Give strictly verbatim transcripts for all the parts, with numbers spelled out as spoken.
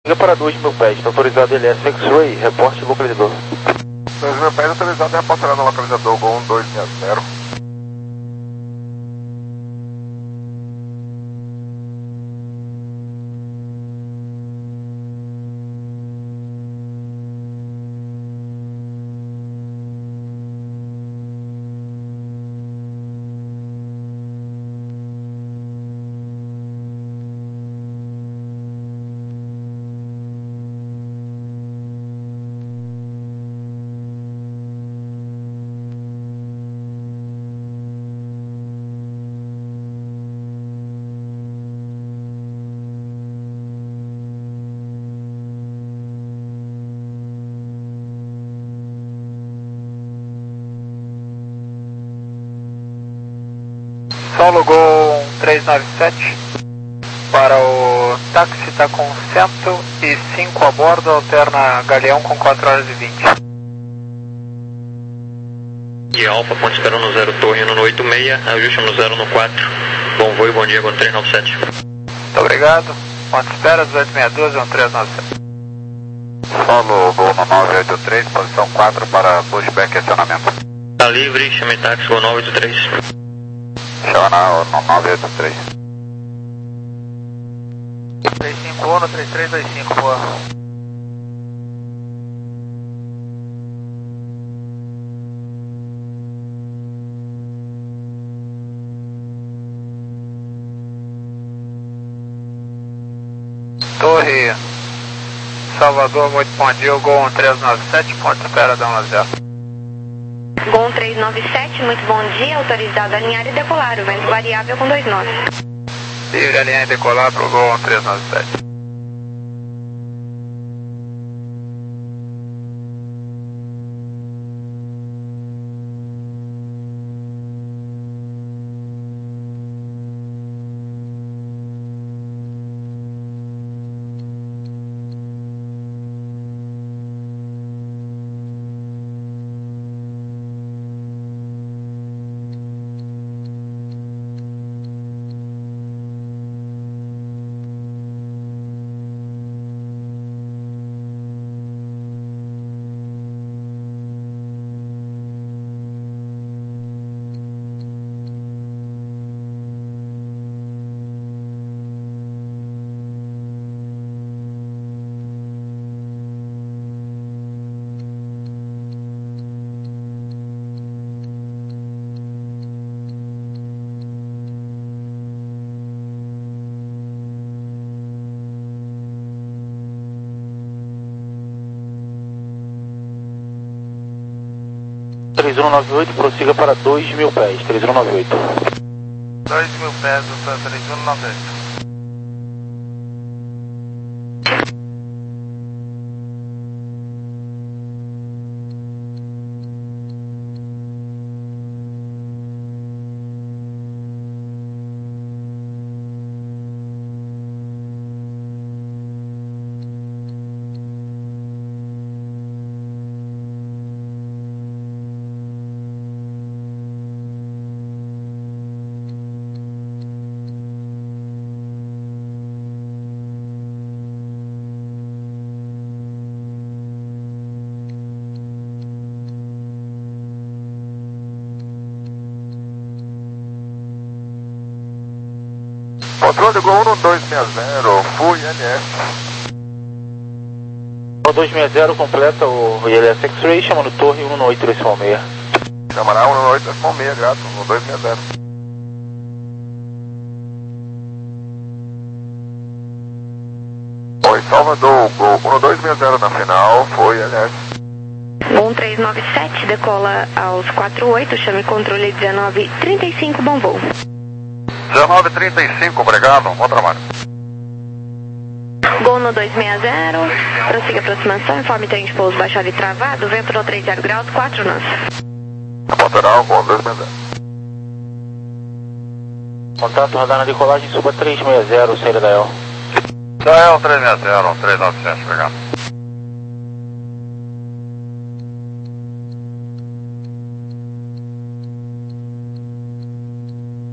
Liga para dois mil pés, está autorizado L S X-Ray, reporte localizador. dois mil pés autorizado e reportará no localizador Gol um dois seis zero. Solo Gol um três nove sete para o táxi, está com cento e cinco a bordo, alterna Galeão com quatro horas e vinte. E Alfa, ponto espera no zero, torre no oito seis, ajuste no zero no quatro. Bom voo e bom dia, Gol três nove sete. Muito obrigado, ponto espera dezoito sessenta e dois, um três nove sete. Solo Gol no nove oito três, posição quatro para pushback e acionamento. Tá livre, chame táxi, Gol nove oito três. Chama no nove oito três. três cinco um no três três dois cinco, boa. Torre Salvador, muito bom dia, Gol um três nove sete, ponto espera, dá um zero. Gol um três nove sete, muito bom dia, autorizado a alinhar e decolar, o vento variável com dois nove. Livre alinhar e decolar para o Gol um três nove sete. três um nove oito, prossiga para dois mil pés, três um nove oito. dois mil pés, três um nove oito. Controle Gol um dois seis zero, fui L S. O dois seis zero completa o L S X-Ray, chamando torre um oito três seis. Chamará um oito três seis, grato, um dois seis zero. Oi, Salvador, Gol um dois seis zero na final, foi L S. Gol um três nove sete, decola aos quatro oito, chame controle dezenove trinta e cinco, bom voo. dezenove trinta e cinco, obrigado, bom trabalho. Gol no dois seis zero, prossiga aproximação, informe trem de pouso baixado e travado, vento no trinta graus, quatro nós. Lateral, Gol dois seis zero. Contato radar na decolagem, suba três seis zero, saída da El. Da El três seis zero, três nove sete, obrigado.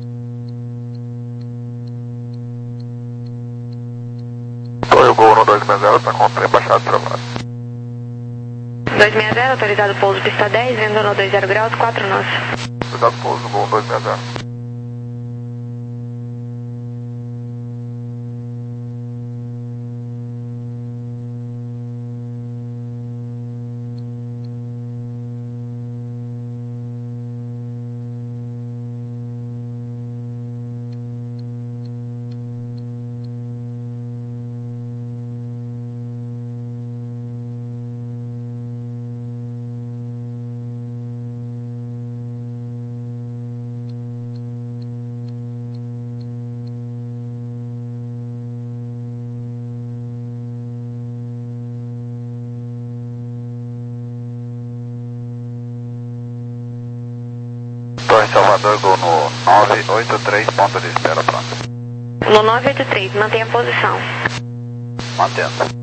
Foi o Gol no dois seis sessenta, está com o trem baixado para baixo. dois sessenta, autorizado pouso pista dez, vendo no dois zero graus, quatro nós. Cuidado pouso, Gol dois sessenta. Torre Salvador, Gol no nove oito três, ponto de espera, pronto. No nove oito três, mantenha a posição. Mantendo.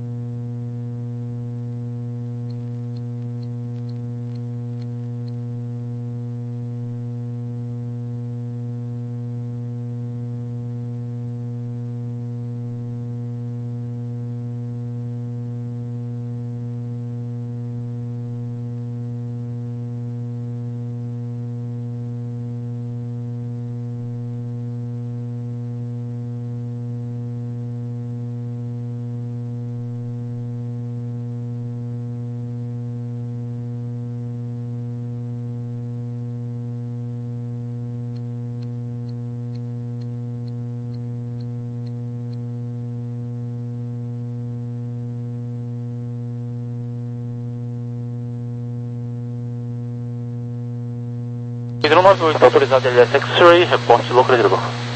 Pedro noventa e oito, autorizado L S X-Ray, reporte localizador.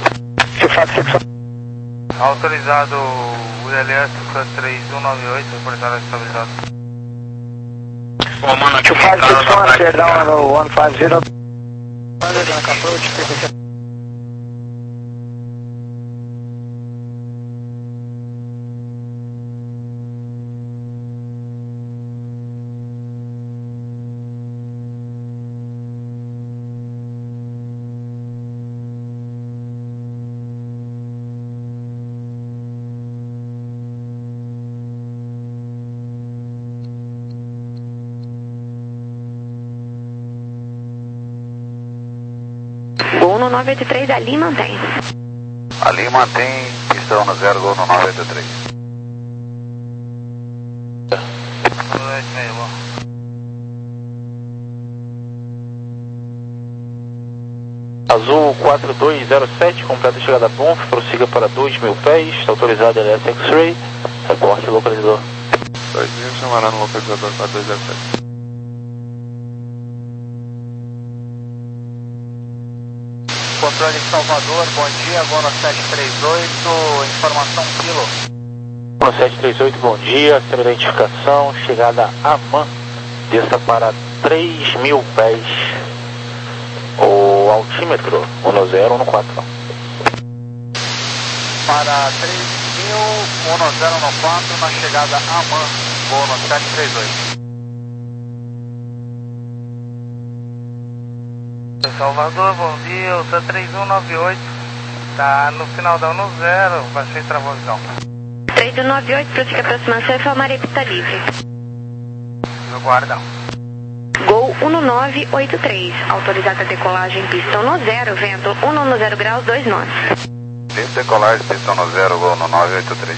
Autorizado o L S três um nove oito, reportado estabilizado. Comando aqui, cara da praia. down one five zero. Approach. Gol no nove oito três, ali mantém. Ali mantém pistão no zero, Gol no nove oito três. Azul quatro dois zero sete, completa a chegada a Bonf, prossiga para dois mil pés, autorizado L S X-Ray, reporte localizador. dois mil, chamará no localizador quatro dois zero sete. Controle Salvador, bom dia, Gono sete três oito, informação quilo. Gono sete três oito, bom dia, sem identificação, chegada a Man, desça para três mil pés, o altímetro, um zero um quatro. Para três mil, um zero um quatro, na chegada a Man, Gono sete três oito. Salvador, bom dia, o T três um nove oito, tá no final da um zero, baixei travosão. três um nove oito, prossiga aproximação e Falmaré pista livre. No guardão. Gol um nove oito três, autorizada a decolagem pista um zero, vento um zero graus, dois nós. Livre decolagem, pistão no zero, Gol no nove oito três.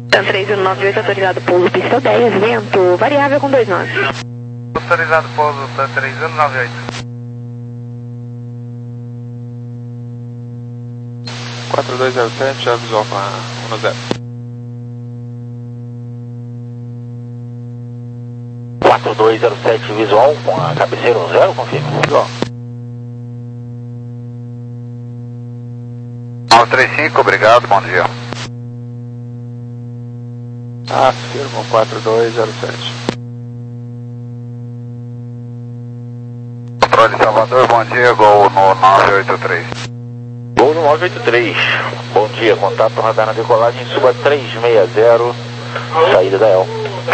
TAM três um nove oito, autorizado pouso pista dez, vento variável com dois nove. Autorizado pouso TAM três um nove oito. quatro dois zero sete, já visual com a um zero. quatro dois zero sete visual com a cabeceira um zero, confirma. Visual. nove três cinco, obrigado, bom dia. Afirmo quatro dois zero sete. Controle Salvador, bom dia, Gol no nove oito três. Gol no nove oito três. Bom dia, contato radar na decolagem, suba três seis zero, saída da El.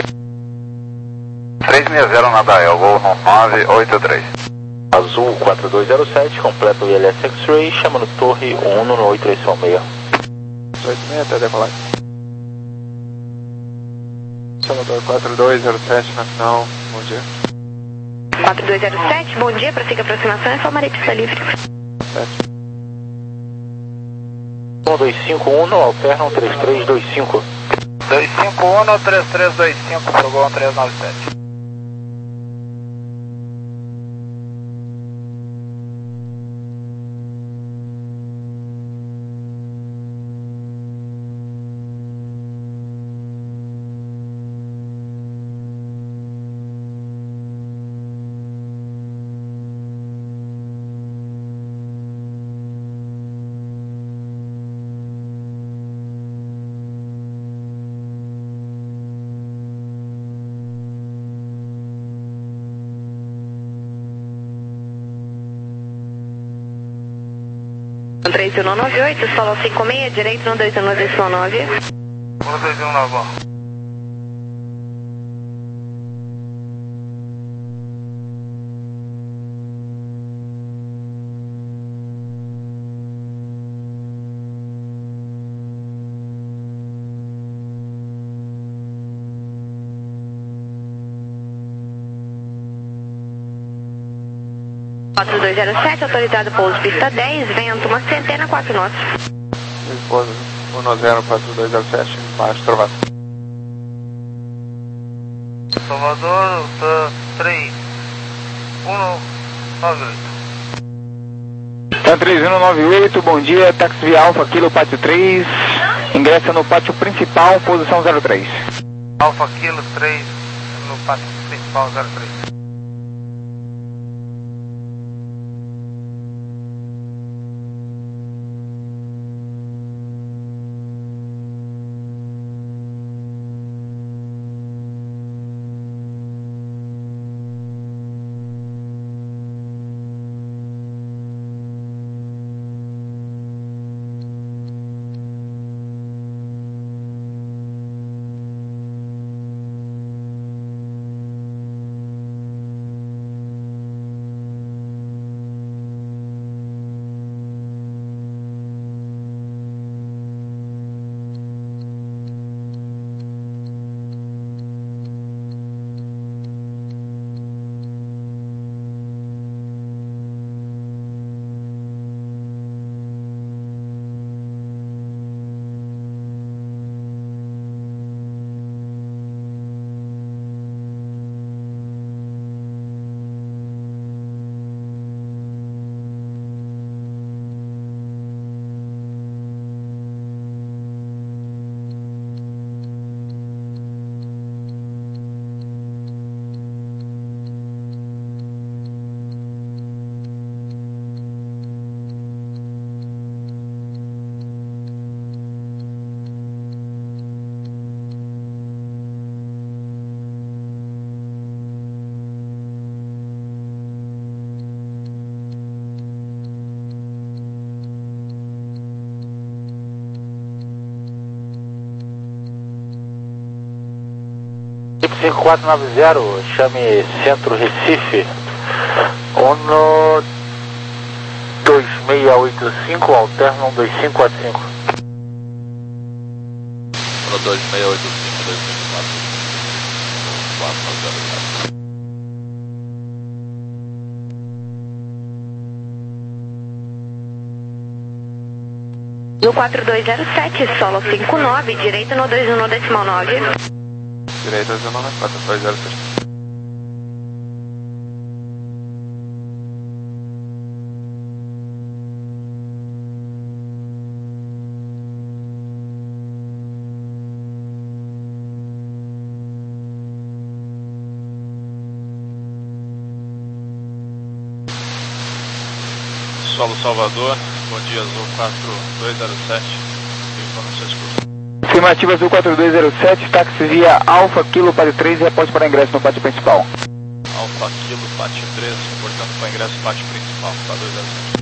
três seis zero na Dael, Gol no nove oito três. Azul quatro dois zero sete, completa o I L S X-Ray, chama no Torre um no oito três seis. oito seis até decolagem. Salvador quatro dois zero sete na final, bom dia. quatro dois zero sete, bom dia, prossiga a aproximação, informaria pista livre. sete. um dois cinco um, alternam três três dois cinco. dois cinco um, três três dois cinco, pro Gol três nove sete. três um nove oito, solo cinco seis, direito no dois um nove nove. um dois um nove. quatro dois zero sete, autorizado pouso pista dez, vento uma centena, quatro nós. Esposa um zero quatro dois zero sete, baixo trovado. Salvador, TAM três um nove oito. TAM três um nove oito, bom dia, táxi via Alfa, Kilo, pátio três, ingressa no pátio principal, posição zero três. Alfa Kilo três no pátio principal zero três. cinco quatro nove zero, chame Centro Recife, Uno dois seis oito cinco, alternam dois cinco quatro cinco. Uno dois seis oito cinco, dois cinco quatro cinco. Do quatro dois zero sete, solo cinco nove, direito no dois um no decimal nove. Direito dois um no quatro dois zero sete. Solo Salvador, bom dia, Azul quatro dois zero sete, informações curtas. Afirmativa Azul quatro dois zero sete, táxi via Alfa Kilo Pátio três, reporte para ingresso no pátio principal. Alfa Kilo Pátio três, portanto para ingresso pátio principal, quatro dois zero sete.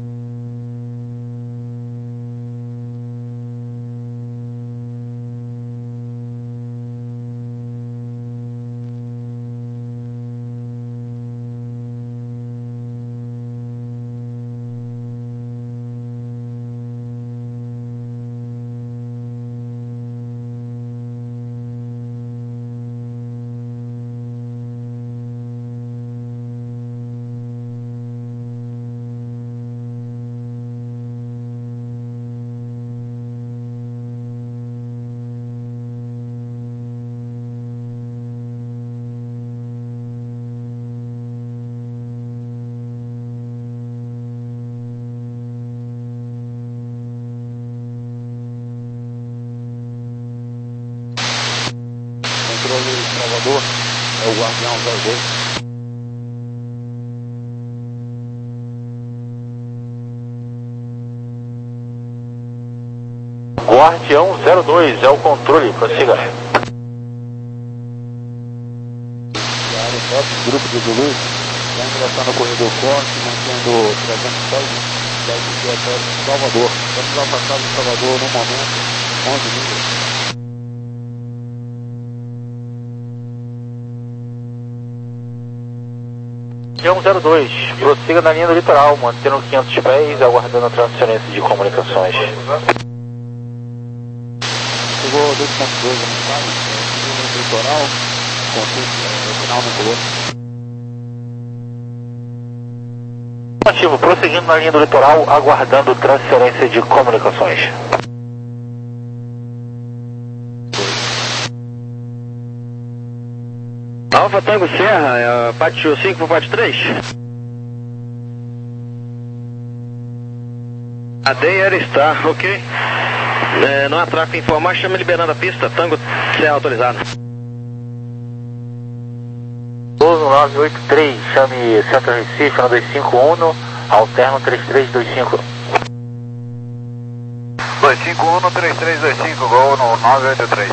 Controle Salvador, é o Guardião zero dois. Guardião zero dois, é o controle, prossiga. Grupo de Zulu, já ingressando no corredor forte, mantendo trezentos códigos, dez de Salvador. Estamos afastados de Salvador no momento, onze milhas. Guardião zero dois, prossiga na linha do litoral, mantendo quinhentos pés, aguardando a transferência de comunicações. Chegou dois ponto dois no estado, no litoral, conceito final no color. Ativo, prosseguindo na linha do litoral, aguardando transferência de comunicações. Alfa Tango Serra, é, pátio cinco para pátio três. A D era Star, ok. É, não há tráfego informar, chama liberando a pista, Tango Serra autorizado. doze nove oito três, chame Centro Recife no dois cinco um, alterno três três dois cinco. dois cinco um, três três dois cinco, gol no nove oito três.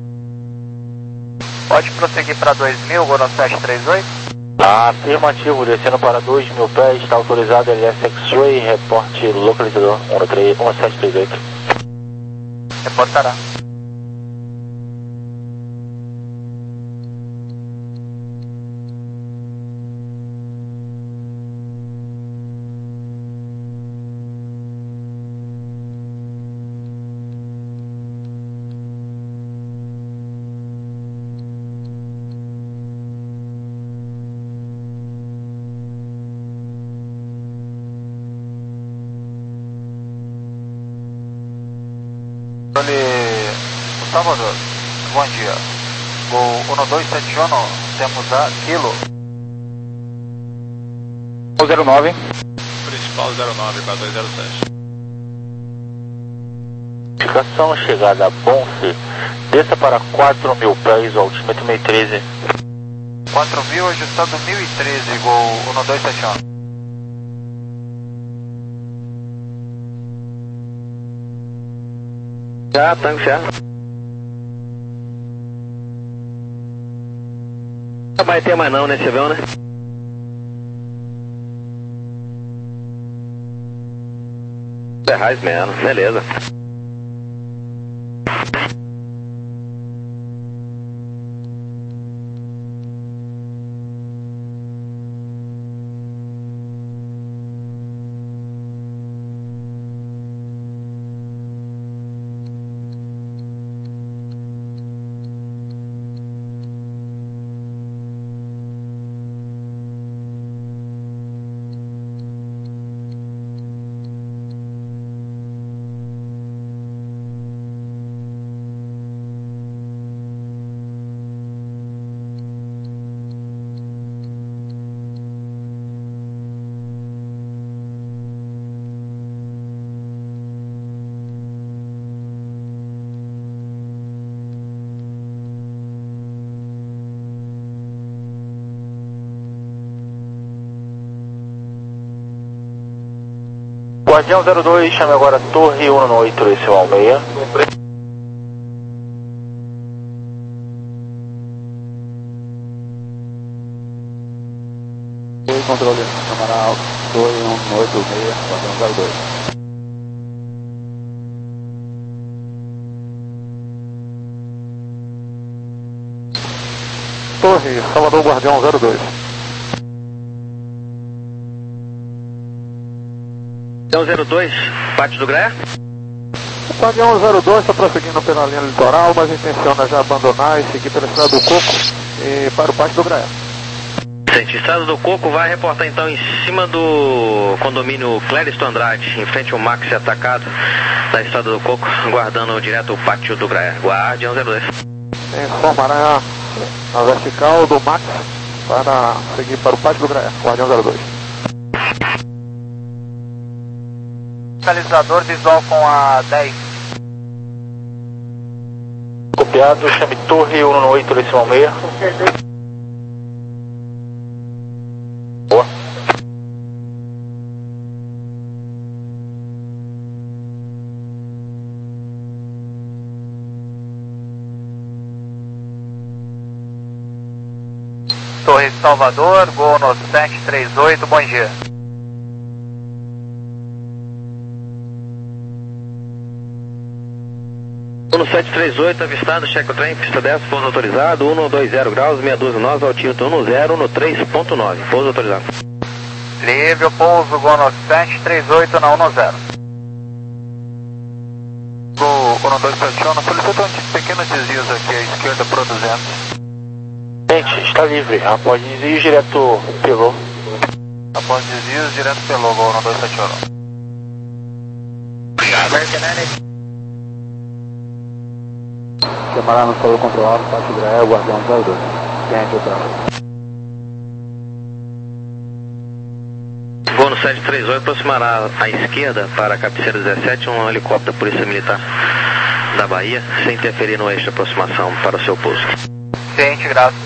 Pode prosseguir para dois mil, vou no sete três oito. Afirmativo, descendo para dois mil pés, está autorizado L S X-Ray, reporte localizador um sete três oito. Reportará. Salvador, bom dia. Gol um dois sete um, temos a Kilo. zero nove. Principal zero nove, quatro dois zero sete. Notificação, chegada a Bonfe, desça para quatro mil pés, altímetro mil e treze. quatro mil, ajustado mil e treze, gol um dois sete um. Já, Tango Serra. Não vai ter mais não nesse avião, né? Ferraz mesmo, beleza. Guardião zero dois, chame agora Torre um no oito decimal seis. Oi, controle, camarada Torre um no oito seis, Guardião zero dois. Torre, Salvador, Guardião zero dois. Guardião zero dois, Pátio do Graé. O Guardião zero dois está prosseguindo pela linha litoral, mas intenciona já abandonar e seguir pela estrada do Coco e para o Pátio do Graé. Gente, estrada do Coco vai reportar então em cima do condomínio Clériston Andrade, em frente ao Max atacado da estrada do Coco, guardando direto o Pátio do Graé. Guardião zero dois. Informará na vertical do Max para seguir para o Pátio do Graé, Guardião zero dois. Localizador visual com a dez. Copiado, chame Torre um no oito decimal seis. Boa. Torre Salvador, gol no sete três oito, bom dia. um no sete três oito, avistado, checa o trem, pista dez, pouso autorizado, um no dois zero graus, meia dúzia nós, altimetro um no zero, um no três ponto nove, pouso autorizado. Livre o pouso, gol no sete três oito na um no zero. Gol um no dois pressiona, solicita um pequeno desvio aqui à esquerda para duzentos. Gente, está livre, após desvio direto pelo. Após desvios, direto pelo, gol no dois pressiona. Obrigado. Camarada no solo controlado, Pátio do Graé, Guardião zero dois. Gente, o tráfego. Gol no sete três oito, aproximará à esquerda para a cabeceira dezessete, um helicóptero da Polícia Militar da Bahia, sem interferir no eixo de aproximação para o seu pouso. Ciente, graças.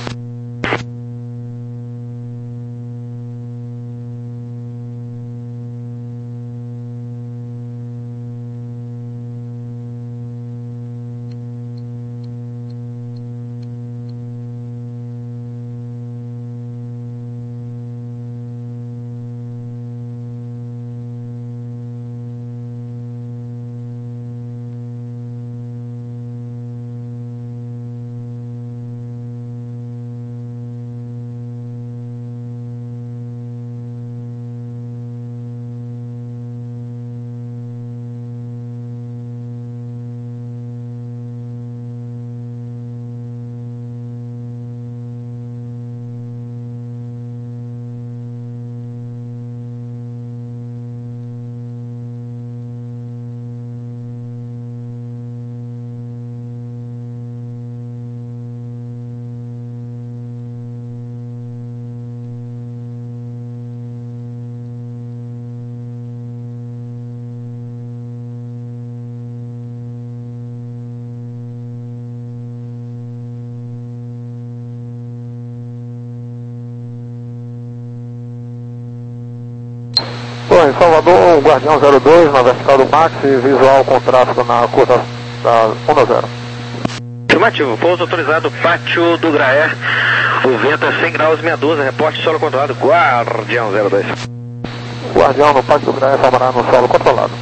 Torre Salvador, Guardião zero dois, na vertical do Max, visual com tráfego na curta da um no zero. Afirmativo, pouso autorizado, Pátio do Graé, o vento é cem graus, meia dúzia, reporte solo controlado, Guardião zero dois. Guardião no Pátio do Graé, informará no solo controlado.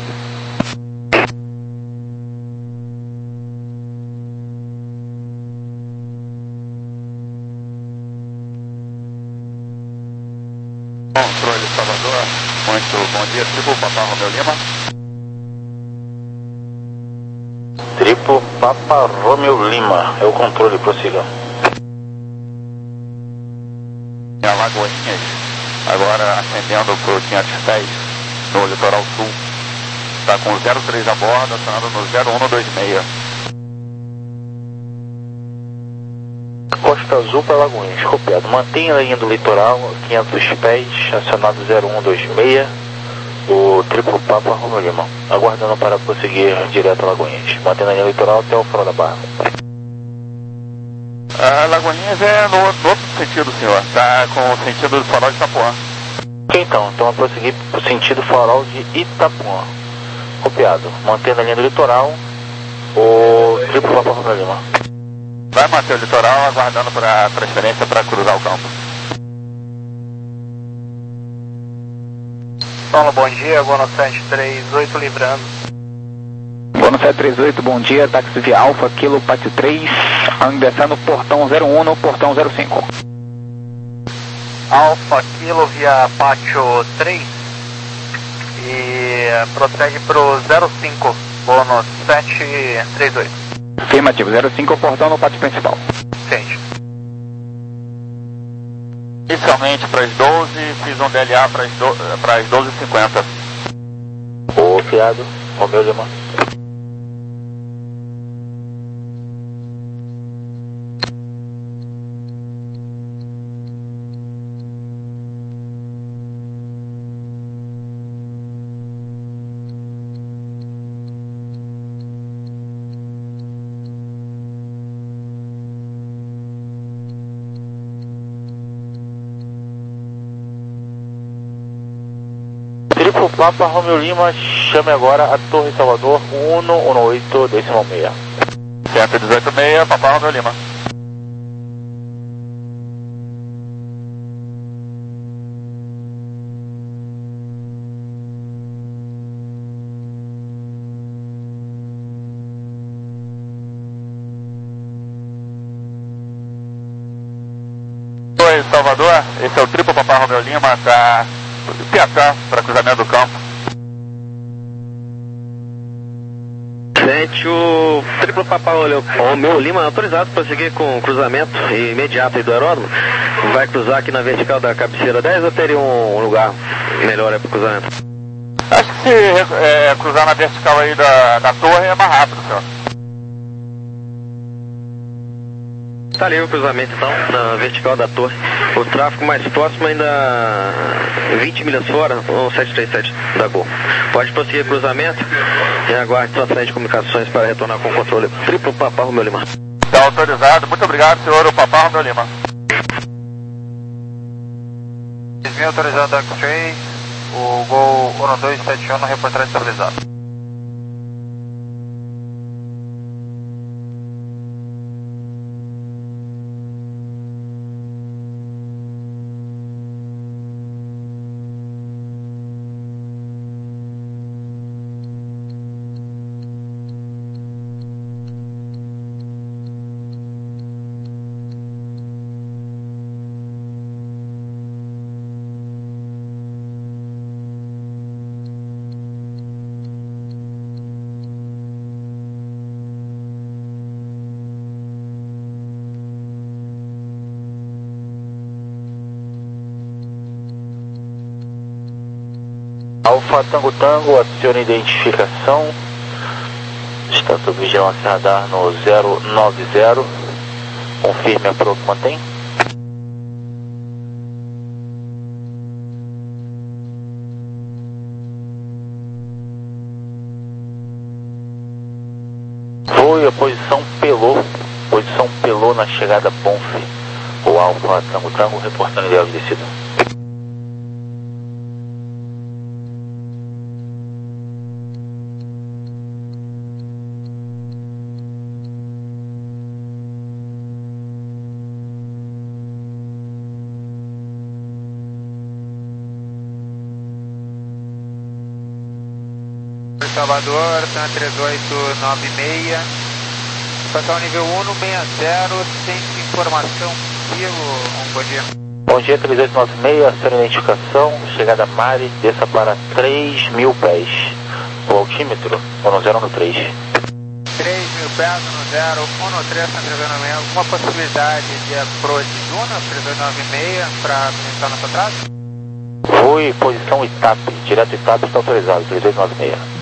Controle Salvador, muito bom dia, Triplo Papa Romeu Lima. Triplo Papa Romeu Lima, é o controle, prossiga. Em Alagoinhas, agora ascendendo para o quinhentos pés, no litoral sul. Está com zero três a bordo, acionando no zero um no dois seis. Costa Azul para Lagoinhas, copiado. Mantenha a linha do litoral, quinhentos pés, acionado zero um dois seis, o Triplo Papa Romeu Lima, aguardando para prosseguir direto a Lagoinhas. Mantendo a linha litoral até o farol da Barra. A Lagoinhas é no, no outro sentido, senhor. Está com o sentido do farol de Itapuã. Ok, então, então eu prosseguir pro sentido farol de Itapuã. Copiado. Mantendo a linha do litoral, o triplo Papa Romeo Lima. Vai manter o litoral, aguardando para a transferência para cruzar o campo. Paulo, bom dia, Gono sete três oito livrando. Gono sete três oito, bom dia, táxi via Alfa, Kilo Pátio três, ingressando no portão zero um no portão zero cinco. Alfa, Kilo via Pátio três e prossegue pro zero cinco, Gono sete três oito. Afirmativo, zero cinco, portão no pátio principal. Sente. Inicialmente para as doze, fiz um D L A para as, do, para as doze e cinquenta. Copiado, Romeo Lima. Triplo Papa Romeo Lima, chame agora a Torre Salvador um um oito decimal seis. cento e dezoito seis, Papa Romeo Lima. Oi, Salvador, esse é o triplo Papa Romeo Lima, tá Piatã para cruzamento do campo. Sente o triplo Papa Romeo Lima autorizado para seguir com cruzamento imediato do aeródromo. Vai cruzar aqui na vertical da cabeceira dez ou teria um lugar melhor para o cruzamento? Acho que se é, cruzar na vertical aí da, da torre é mais rápido, senhor. Está livre o cruzamento então, na vertical da torre. O tráfego mais próximo ainda vinte milhas fora, o sete três sete da Gol. Pode prosseguir o cruzamento e aguarde sua frente de comunicações para retornar com o controle. Triplo Papa Romeo Lima. Está autorizado. Muito obrigado, senhor. O Papa Romeo Lima. Desvio autorizado X-Ray, o Gol um dois sete um, reportagem estabilizado. Alfa Tango Tango, acione identificação. Está sob vigilância radar no zero nove zero. Confirme a pronto, mantém. Foi a posição Pelô. Posição Pelô na chegada Bonf. O Alfa Tango Tango reportando ideal de descida. Salvador, Santa trinta e oito nove seis, passar nível um no sessenta, sem informação, Kilo, um bom dia. Bom dia, três oito nove seis, acione identificação, chegada Mari, desça para três mil pés. O altímetro, um zero um três. três mil pés, um zero um três, Santa três oito nove seis, alguma possibilidade de approach Duna, três oito nove seis, para começar nosso atraso? Foi posição Itap, direto Itap está autorizado, três oito nove seis.